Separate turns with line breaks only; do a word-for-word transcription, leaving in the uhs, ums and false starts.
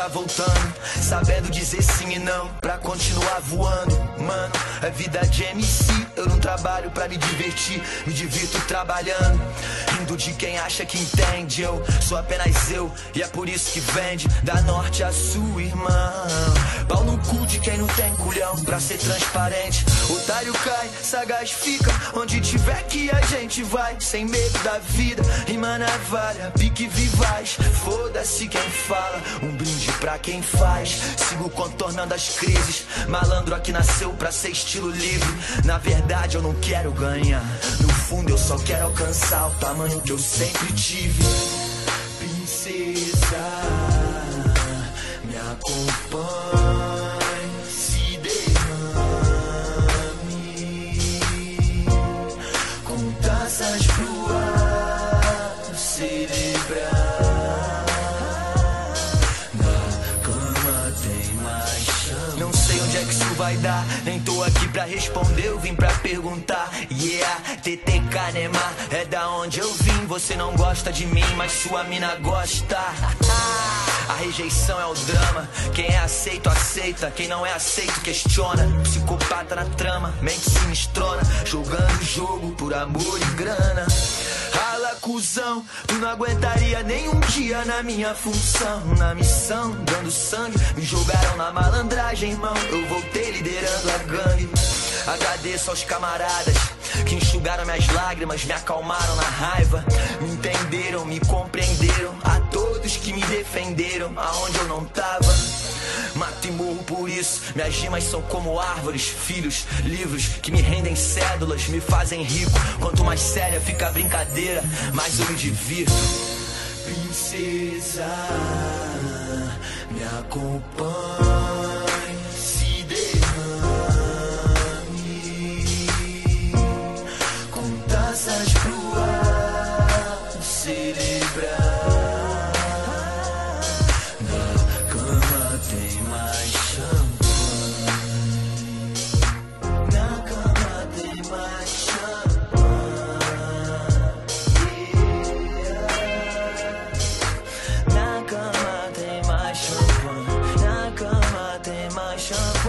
tá voltando, sabendo dizer sim e não, pra continuar voando. Mano, é vida de M C, eu não trabalho pra me divertir, me divirto trabalhando. Rindo de quem acha que entende, eu sou apenas eu, e é por isso que vende, da norte a sul, irmão. Pau no cu de quem não tem culhão pra ser transparente. Otário cai, sagaz fica, onde tiver que a gente vai, sem medo da vida, rima navalha, pique vivaz. Foda-se quem fala, um brinde pra quem faz. Sigo contornando as crises, malandro aqui nasceu pra ser estilo livre. Na verdade eu não quero ganhar, no fundo eu só quero alcançar o tamanho que eu sempre tive. Princesa, me acompanhe, se derrame com taças pro ar celebrar. Não sei onde é que isso vai dar, nem tô aqui pra responder, eu vim pra perguntar. Yeah, T T K Neymar, é da onde eu vim. Você não gosta de mim, mas sua mina gosta. A rejeição é o drama, quem é aceito, aceita. Quem não é aceito, questiona. Psicopata na trama, mente sinistrona, jogando o jogo por amor e grana. Rala, cuzão, tu não aguentaria nem um dia na minha função. Na missão, dando sangue, me jogaram na malandragem, irmão. Eu voltei liderando a gangue. Agradeço aos camaradas que enxugaram minhas lágrimas, me acalmaram na raiva, me entenderam, me compreenderam. A todos que me defenderam, aonde eu não tava. Mato e morro por isso, minhas rimas são como árvores, filhos, livros que me rendem cédulas, me fazem rico. Quanto mais séria fica a brincadeira, mais eu me divirto. Princesa, me acompanhe, se derrame com taças pro ar celebrar. Tem mais champanhe, na cama tem mais champanhe, yeah. Na cama tem mais champanhe, na cama tem mais champanhe.